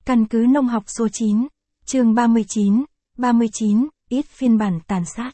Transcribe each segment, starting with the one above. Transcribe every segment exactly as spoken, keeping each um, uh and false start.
Căn cứ nông học số chín, chương ba mươi chín, ba mươi chín, ít phiên bản tàn sát.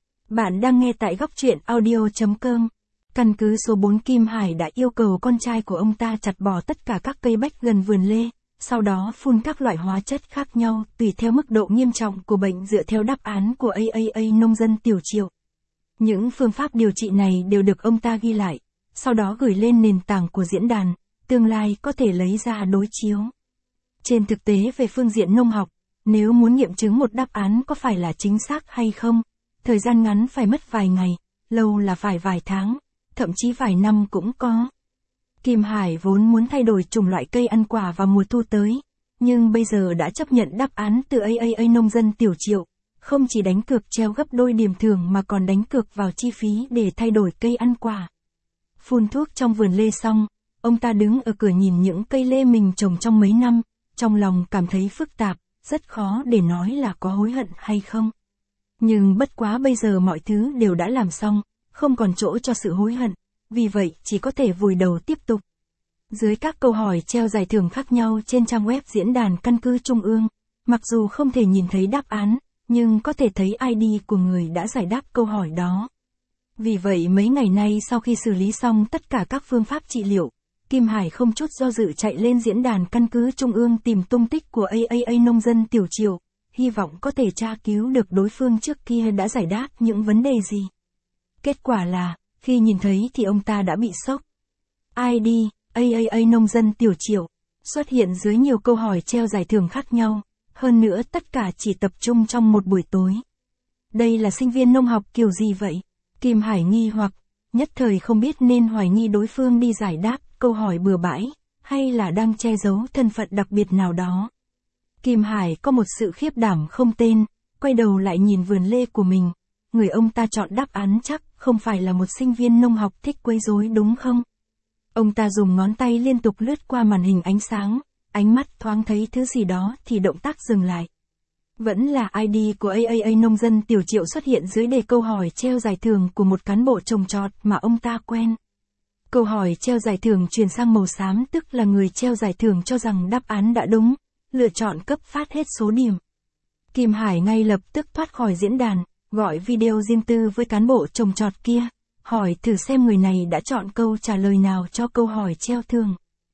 Bạn đang nghe tại góc truyện audio chấm com. Căn cứ số bốn Kim Hải đã yêu cầu con trai của ông ta chặt bỏ tất cả các cây bách gần vườn lê, sau đó phun các loại hóa chất khác nhau tùy theo mức độ nghiêm trọng của bệnh dựa theo đáp án của a a a nông dân Tiểu Triệu. Những phương pháp điều trị này đều được ông ta ghi lại, sau đó gửi lên nền tảng của diễn đàn, tương lai có thể lấy ra đối chiếu. Trên thực tế về phương diện nông học, nếu muốn nghiệm chứng một đáp án có phải là chính xác hay không, thời gian ngắn phải mất vài ngày, lâu là phải vài tháng, thậm chí vài năm cũng có. Kim Hải vốn muốn thay đổi chủng loại cây ăn quả vào mùa thu tới, nhưng bây giờ đã chấp nhận đáp án từ a a a nông dân Tiểu Triệu, không chỉ đánh cược treo gấp đôi điểm thưởng mà còn đánh cược vào chi phí để thay đổi cây ăn quả. Phun thuốc trong vườn lê xong, ông ta đứng ở cửa nhìn những cây lê mình trồng trong mấy năm, trong lòng cảm thấy phức tạp, rất khó để nói là có hối hận hay không. Nhưng bất quá bây giờ mọi thứ đều đã làm xong, không còn chỗ cho sự hối hận, vì vậy chỉ có thể vùi đầu tiếp tục. Dưới các câu hỏi treo giải thưởng khác nhau trên trang web diễn đàn căn cứ Trung ương, mặc dù không thể nhìn thấy đáp án, nhưng có thể thấy i đê của người đã giải đáp câu hỏi đó. Vì vậy mấy ngày nay sau khi xử lý xong tất cả các phương pháp trị liệu, Kim Hải không chút do dự chạy lên diễn đàn căn cứ Trung ương tìm tung tích của a a a nông dân Tiểu Triệu, hy vọng có thể tra cứu được đối phương trước kia đã giải đáp những vấn đề gì. Kết quả là, khi nhìn thấy thì ông ta đã bị sốc. i đê, a a a nông dân Tiểu Triệu, xuất hiện dưới nhiều câu hỏi treo giải thưởng khác nhau, hơn nữa tất cả chỉ tập trung trong một buổi tối. Đây là sinh viên nông học kiểu gì vậy? Kim Hải nghi hoặc, nhất thời không biết nên hoài nghi đối phương đi giải đáp câu hỏi bừa bãi, hay là đang che giấu thân phận đặc biệt nào đó. Kim Hải có một sự khiếp đảm không tên, quay đầu lại nhìn vườn lê của mình, người ông ta chọn đáp án chắc không phải là một sinh viên nông học thích quấy rối đúng không? Ông ta dùng ngón tay liên tục lướt qua màn hình ánh sáng, ánh mắt thoáng thấy thứ gì đó thì động tác dừng lại. Vẫn là i đê của a a a nông dân Tiểu Triệu xuất hiện dưới đề câu hỏi treo giải thưởng của một cán bộ trồng trọt mà ông ta quen. Câu hỏi treo giải thưởng chuyển sang màu xám tức là người treo giải thưởng cho rằng đáp án đã đúng, lựa chọn cấp phát hết số điểm. Kim Hải ngay lập tức thoát khỏi diễn đàn, gọi video riêng tư với cán bộ trồng trọt kia, hỏi thử xem người này đã chọn câu trả lời nào cho câu hỏi treo thưởng.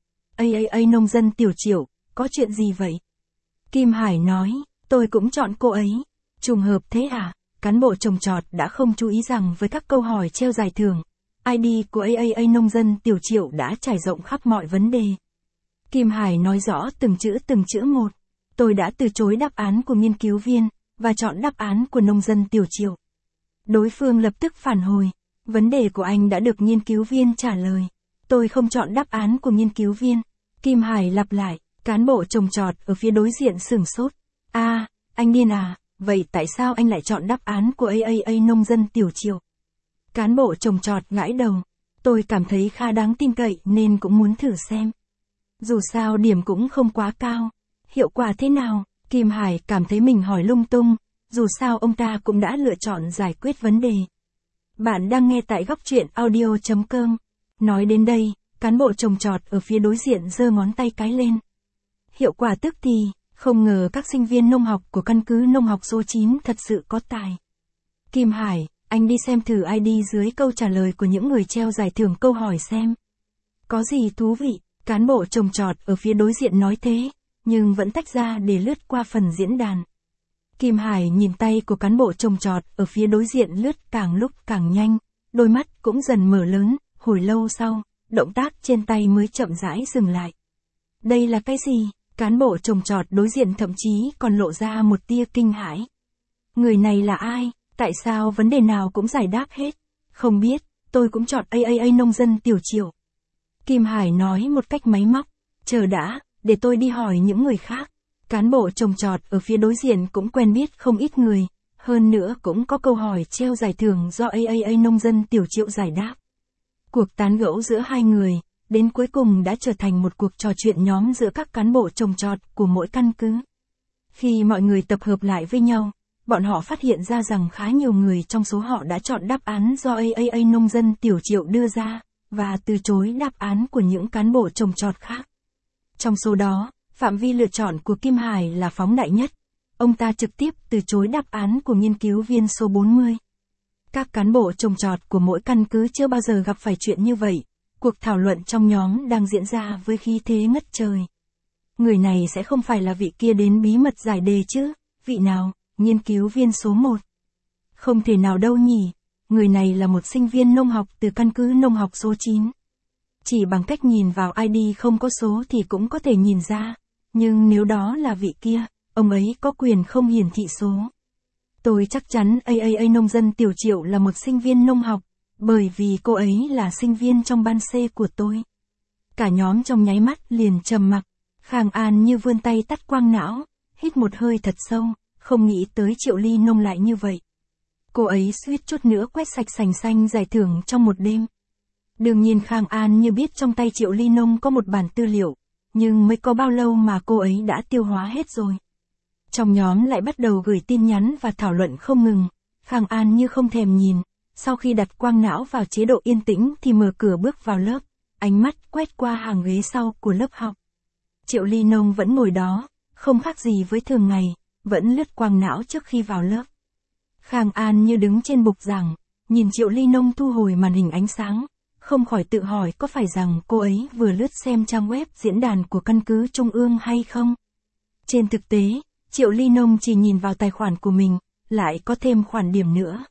a a a nông dân Tiểu Triệu, có chuyện gì vậy? Kim Hải nói, tôi cũng chọn cô ấy. Trùng hợp thế à? Cán bộ trồng trọt đã không chú ý rằng với các câu hỏi treo giải thưởng, i đê của a a a nông dân Tiểu Triệu đã trải rộng khắp mọi vấn đề. Kim Hải nói rõ từng chữ từng chữ một. Tôi đã từ chối đáp án của nghiên cứu viên, và chọn đáp án của nông dân Tiểu Triệu. Đối phương lập tức phản hồi, vấn đề của anh đã được nghiên cứu viên trả lời. Tôi không chọn đáp án của nghiên cứu viên. Kim Hải lặp lại, cán bộ trồng trọt ở phía đối diện sửng sốt. A, à, anh điên à, vậy tại sao anh lại chọn đáp án của a a a nông dân Tiểu Triệu? Cán bộ trồng trọt gãi đầu. Tôi cảm thấy khá đáng tin cậy nên cũng muốn thử xem. Dù sao điểm cũng không quá cao. Hiệu quả thế nào? Kim Hải cảm thấy mình hỏi lung tung, dù sao ông ta cũng đã lựa chọn giải quyết vấn đề. Bạn đang nghe tại góc truyện audio chấm com. Nói đến đây, cán bộ trồng trọt ở phía đối diện giơ ngón tay cái lên. Hiệu quả tức thì, không ngờ các sinh viên nông học của căn cứ nông học số chín thật sự có tài. Kim Hải, anh đi xem thử i đê dưới câu trả lời của những người treo giải thưởng câu hỏi xem. Có gì thú vị, cán bộ trồng trọt ở phía đối diện nói thế, nhưng vẫn tách ra để lướt qua phần diễn đàn. Kim Hải nhìn tay của cán bộ trồng trọt ở phía đối diện lướt càng lúc càng nhanh, đôi mắt cũng dần mở lớn, hồi lâu sau, động tác trên tay mới chậm rãi dừng lại. Đây là cái gì? Cán bộ trồng trọt đối diện thậm chí còn lộ ra một tia kinh hãi. Người này là ai? Tại sao vấn đề nào cũng giải đáp hết? Không biết, tôi cũng chọn a a a nông dân Tiểu Triệu. Kim Hải nói một cách máy móc, chờ đã, để tôi đi hỏi những người khác. Cán bộ trồng trọt ở phía đối diện cũng quen biết không ít người, hơn nữa cũng có câu hỏi treo giải thưởng do a a a nông dân Tiểu Triệu giải đáp. Cuộc tán gẫu giữa hai người, đến cuối cùng đã trở thành một cuộc trò chuyện nhóm giữa các cán bộ trồng trọt của mỗi căn cứ. Khi mọi người tập hợp lại với nhau, bọn họ phát hiện ra rằng khá nhiều người trong số họ đã chọn đáp án do a a a nông dân Tiểu Triệu đưa ra, và từ chối đáp án của những cán bộ trồng trọt khác. Trong số đó, Phạm vi lựa chọn của Kim Hải là phóng đại nhất. Ông ta trực tiếp từ chối đáp án của nghiên cứu viên số bốn mươi. Các cán bộ trồng trọt của mỗi căn cứ chưa bao giờ gặp phải chuyện như vậy. Cuộc thảo luận trong nhóm đang diễn ra với khí thế ngất trời. Người này sẽ không phải là vị kia đến bí mật giải đề chứ? Vị nào? Nghiên cứu viên số một. Không thể nào đâu nhỉ. Người này là một sinh viên nông học từ căn cứ nông học số chín. Chỉ bằng cách nhìn vào i đê không có số thì cũng có thể nhìn ra. Nhưng nếu đó là vị kia, ông ấy có quyền không hiển thị số. Tôi chắc chắn a a a nông dân Tiểu Triệu là một sinh viên nông học, bởi vì cô ấy là sinh viên trong ban C của tôi. Cả nhóm trong nháy mắt liền trầm mặc. Khang An như vươn tay tắt quang não, hít một hơi thật sâu, không nghĩ tới Triệu Ly Nông lại như vậy. Cô ấy suýt chút nữa quét sạch sành xanh giải thưởng trong một đêm. Đương nhiên Khang An như biết trong tay Triệu Ly Nông có một bản tư liệu, nhưng mới có bao lâu mà cô ấy đã tiêu hóa hết rồi. Trong nhóm lại bắt đầu gửi tin nhắn và thảo luận không ngừng. Khang An như không thèm nhìn, sau khi đặt quang não vào chế độ yên tĩnh thì mở cửa bước vào lớp, ánh mắt quét qua hàng ghế sau của lớp học. Triệu Ly Nông vẫn ngồi đó, không khác gì với thường ngày, vẫn lướt quang não trước khi vào lớp. Khang An như đứng trên bục giảng, nhìn Triệu Ly Nông thu hồi màn hình ánh sáng, không khỏi tự hỏi có phải rằng cô ấy vừa lướt xem trang web diễn đàn của căn cứ Trung ương hay không. Trên thực tế, Triệu Ly Nông chỉ nhìn vào tài khoản của mình, lại có thêm khoản điểm nữa.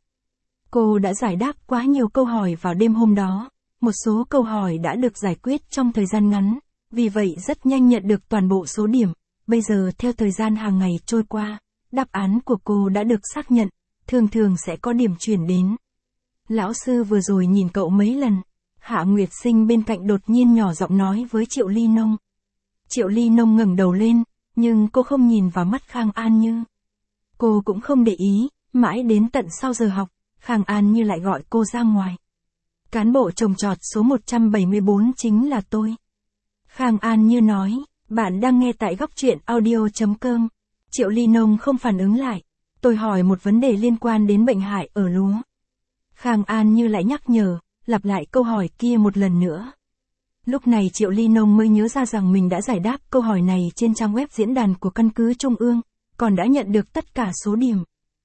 Cô đã giải đáp quá nhiều câu hỏi vào đêm hôm đó, một số câu hỏi đã được giải quyết trong thời gian ngắn, vì vậy rất nhanh nhận được toàn bộ số điểm. Bây giờ theo thời gian hàng ngày trôi qua, đáp án của cô đã được xác nhận, thường thường sẽ có điểm chuyển đến. Lão sư vừa rồi nhìn cậu mấy lần. Hạ Nguyệt Sinh bên cạnh đột nhiên nhỏ giọng nói với Triệu Ly Nông. Triệu Ly Nông ngẩng đầu lên, nhưng cô không nhìn vào mắt Khang An Như. Cô cũng không để ý, mãi đến tận sau giờ học, Khang An Như lại gọi cô ra ngoài. Cán bộ trồng trọt số một trăm bảy mươi bốn chính là tôi. Khang An Như nói, bạn đang nghe tại góc truyện audio chấm com. Triệu Ly Nông không phản ứng lại. Tôi hỏi một vấn đề liên quan đến bệnh hại ở lúa. Khang An Như lại nhắc nhở, lặp lại câu hỏi kia một lần nữa. Lúc này Triệu Ly Nông mới nhớ ra rằng mình đã giải đáp câu hỏi này trên trang web diễn đàn của căn cứ Trung ương, còn đã nhận được tất cả số điểm.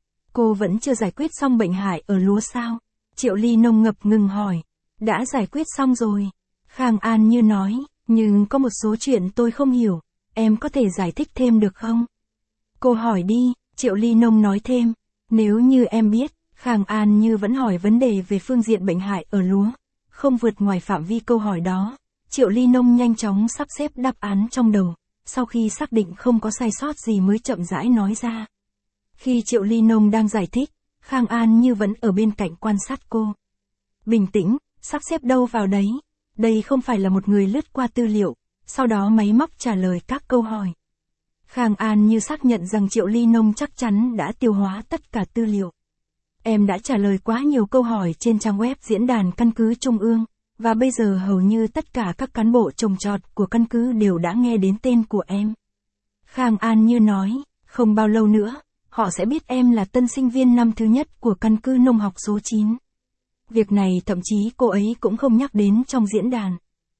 Cô vẫn chưa giải quyết xong bệnh hại ở lúa sao? Triệu Ly Nông ngập ngừng hỏi. Đã giải quyết xong rồi. Khang An Như nói, nhưng có một số chuyện tôi không hiểu, em có thể giải thích thêm được không? Cô hỏi đi, Triệu Ly Nông nói thêm. Nếu như em biết, Khang An Như vẫn hỏi vấn đề về phương diện bệnh hại ở lúa, không vượt ngoài phạm vi câu hỏi đó. Triệu Ly Nông nhanh chóng sắp xếp đáp án trong đầu, sau khi xác định không có sai sót gì mới chậm rãi nói ra. Khi Triệu Ly Nông đang giải thích, Khang An Như vẫn ở bên cạnh quan sát cô. Bình tĩnh, sắp xếp đâu vào đấy. Đây không phải là một người lướt qua tư liệu, sau đó máy móc trả lời các câu hỏi. Khang An Như xác nhận rằng Triệu Ly Nông chắc chắn đã tiêu hóa tất cả tư liệu. Em đã trả lời quá nhiều câu hỏi trên trang web diễn đàn căn cứ Trung ương, và bây giờ hầu như tất cả các cán bộ trồng trọt của căn cứ đều đã nghe đến tên của em. Khang An Như nói, không bao lâu nữa, họ sẽ biết em là tân sinh viên năm thứ nhất của căn cứ nông học số chín. Việc này thậm chí cô ấy cũng không nhắc đến trong diễn đàn.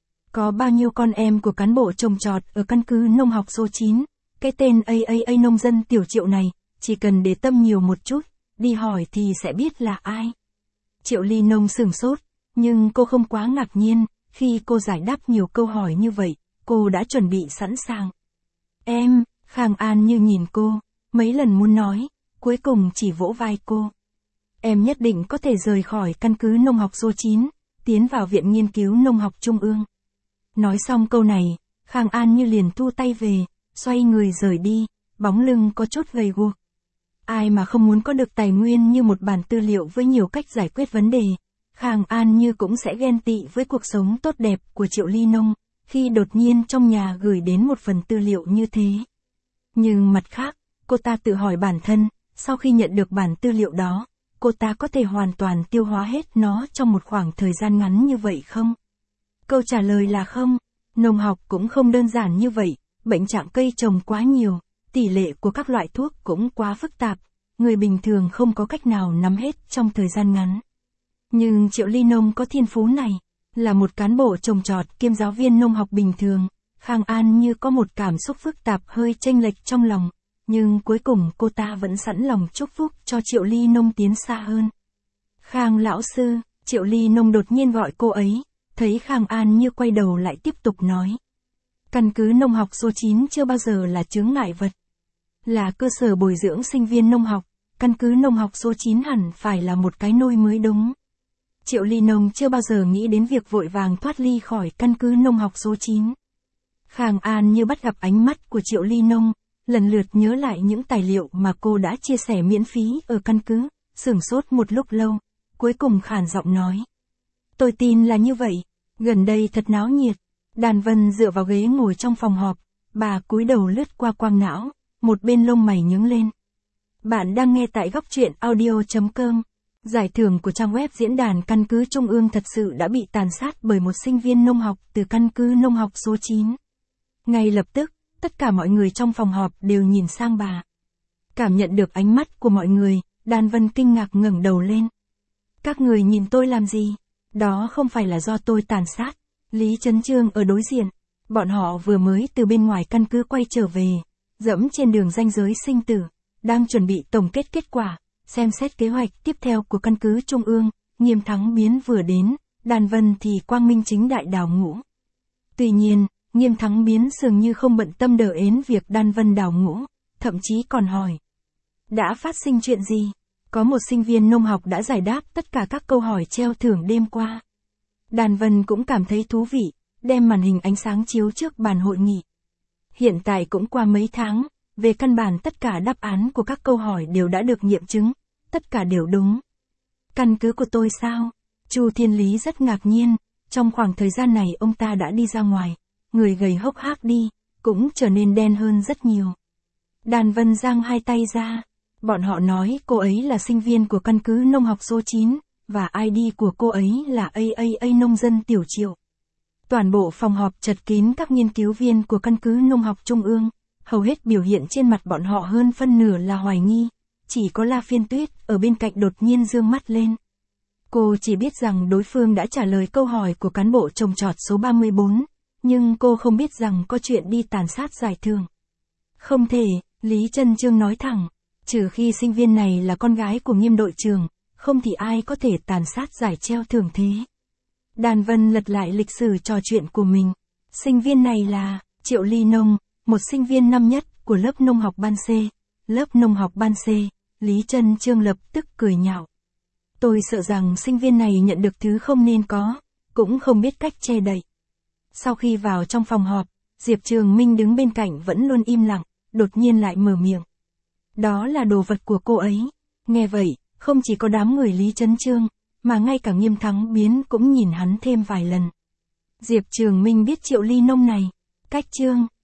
Có bao nhiêu con em của cán bộ trồng trọt ở căn cứ nông học số chín, cái tên a a a nông dân Tiểu Triệu này, chỉ cần để tâm nhiều một chút, đi hỏi thì sẽ biết là ai. Triệu Ly Nông sửng sốt, nhưng cô không quá ngạc nhiên, khi cô giải đáp nhiều câu hỏi như vậy, cô đã chuẩn bị sẵn sàng. Em, Khang An Như nhìn cô, mấy lần muốn nói, cuối cùng chỉ vỗ vai cô. Em nhất định có thể rời khỏi căn cứ nông học số chín, tiến vào Viện Nghiên cứu Nông học Trung ương. Nói xong câu này, Khang An Như liền thu tay về, xoay người rời đi, bóng lưng có chút gầy guộc. Ai mà không muốn có được tài nguyên như một bản tư liệu với nhiều cách giải quyết vấn đề. Khang An Như cũng sẽ ghen tị với cuộc sống tốt đẹp của Triệu Ly Nông, khi đột nhiên trong nhà gửi đến một phần tư liệu như thế. Nhưng mặt khác, cô ta tự hỏi bản thân, sau khi nhận được bản tư liệu đó, cô ta có thể hoàn toàn tiêu hóa hết nó trong một khoảng thời gian ngắn như vậy không? Câu trả lời là không. Nông học cũng không đơn giản như vậy, bệnh trạng cây trồng quá nhiều, tỷ lệ của các loại thuốc cũng quá phức tạp, người bình thường không có cách nào nắm hết trong thời gian ngắn. Nhưng Triệu Ly Nông có thiên phú này, là một cán bộ trồng trọt kiêm giáo viên nông học bình thường, Khang An như có một cảm xúc phức tạp hơi chênh lệch trong lòng, nhưng cuối cùng cô ta vẫn sẵn lòng chúc phúc cho Triệu Ly Nông tiến xa hơn. Khang lão sư, Triệu Ly Nông đột nhiên gọi cô ấy, thấy Khang An như quay đầu lại tiếp tục nói. Căn cứ nông học số chín chưa bao giờ là chướng ngại vật. Là cơ sở bồi dưỡng sinh viên nông học, căn cứ nông học số chín hẳn phải là một cái nôi mới đúng. Triệu Ly Nông chưa bao giờ nghĩ đến việc vội vàng thoát ly khỏi căn cứ nông học số chín. Khang An như bắt gặp ánh mắt của Triệu Ly Nông, lần lượt nhớ lại những tài liệu mà cô đã chia sẻ miễn phí ở căn cứ, sửng sốt một lúc lâu, cuối cùng khàn giọng nói. Tôi tin là như vậy, gần đây thật náo nhiệt. Đàn Vân dựa vào ghế ngồi trong phòng họp, bà cúi đầu lướt qua quang não, một bên lông mày nhướng lên. Bạn đang nghe tại góc truyện audio chấm com. Giải thưởng của trang web diễn đàn căn cứ Trung ương thật sự đã bị tàn sát bởi một sinh viên nông học từ căn cứ nông học số chín. Ngay lập tức, tất cả mọi người trong phòng họp đều nhìn sang bà. Cảm nhận được ánh mắt của mọi người, Đàn Vân kinh ngạc ngẩng đầu lên. Các người nhìn tôi làm gì? Đó không phải là do tôi tàn sát. Lý Chấn Chương ở đối diện. Bọn họ vừa mới từ bên ngoài căn cứ quay trở về, dẫm trên đường ranh giới sinh tử, đang chuẩn bị tổng kết kết quả, xem xét kế hoạch tiếp theo của căn cứ Trung ương. Nghiêm Thắng Biến vừa đến, Đàn Vân thì quang minh chính đại đào ngũ. Tuy nhiên, Nghiêm Thắng Biến dường như không bận tâm đờ ến việc Đàn Vân đào ngũ, thậm chí còn hỏi. Đã phát sinh chuyện gì? Có một sinh viên nông học đã giải đáp tất cả các câu hỏi treo thưởng đêm qua. Đàn Vân cũng cảm thấy thú vị, đem màn hình ánh sáng chiếu trước bàn hội nghị. Hiện tại cũng qua mấy tháng, về căn bản tất cả đáp án của các câu hỏi đều đã được nghiệm chứng, tất cả đều đúng. Căn cứ của tôi sao? Chu Thiên Lý rất ngạc nhiên, trong khoảng thời gian này ông ta đã đi ra ngoài, người gầy hốc hác đi, cũng trở nên đen hơn rất nhiều. Đàn Vân giang hai tay ra, bọn họ nói cô ấy là sinh viên của căn cứ nông học số chín, và i đê của cô ấy là a a a nông dân Tiểu Triệu. Toàn bộ phòng họp chật kín các nghiên cứu viên của căn cứ nông học Trung ương, hầu hết biểu hiện trên mặt bọn họ hơn phân nửa là hoài nghi, chỉ có La Phiên Tuyết ở bên cạnh đột nhiên dương mắt lên. Cô chỉ biết rằng đối phương đã trả lời câu hỏi của cán bộ trồng trọt số ba mươi bốn, nhưng cô không biết rằng có chuyện đi tàn sát giải thưởng. Không thể, Lý Chấn Chương nói thẳng, trừ khi sinh viên này là con gái của Nghiêm đội trưởng, không thì ai có thể tàn sát giải treo thưởng thế. Đàn Vân lật lại lịch sử trò chuyện của mình. Sinh viên này là Triệu Ly Nông, một sinh viên năm nhất của lớp nông học ban C. Lớp nông học ban C, Lý Chấn Chương lập tức cười nhạo. Tôi sợ rằng sinh viên này nhận được thứ không nên có, cũng không biết cách che đậy. Sau khi vào trong phòng họp, Diệp Trường Minh đứng bên cạnh vẫn luôn im lặng, đột nhiên lại mở miệng. Đó là đồ vật của cô ấy. Nghe vậy, không chỉ có đám người Lý Chấn Chương, mà ngay cả Nghiêm Thắng Biến cũng nhìn hắn thêm vài lần. Diệp Trường Minh biết Triệu Ly Nông này, cách Chương,